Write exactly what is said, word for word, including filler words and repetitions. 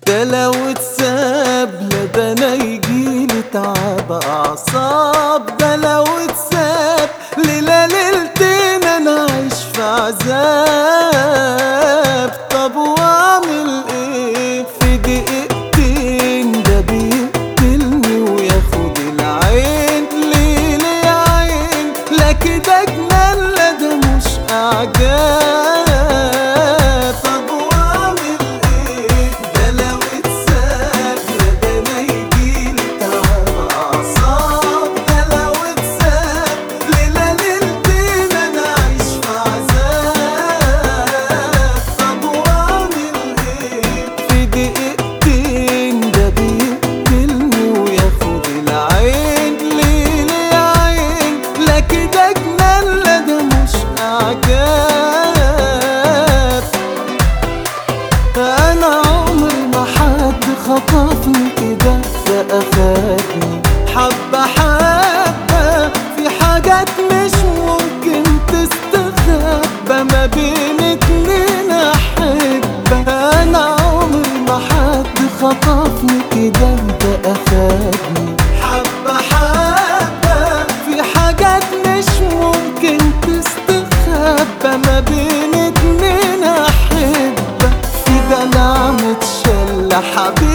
ده لو اتساب لا ده انا يجيلي تعب اعصاب، ده لو اتساب ليلة ليلتين انا عايش في عذاب. طب واعمل ايه في دقيقتين؟ ده بيقتلني وياخد العين. ليه ليه يا عين؟ لا كده جنان لا ده مش اعجاب. أنا عمري ما حد خطفني كده فأخدني حبة حبة في حاجات مش ممكن تستخبى ما بين اتنين أحبة. أنا عمري ما حد خطفني كده فأخدني حبة حبة في حاجات مش ممكن تستخبى ما بين اتنين أحبة. ده انا متشلة حبيبي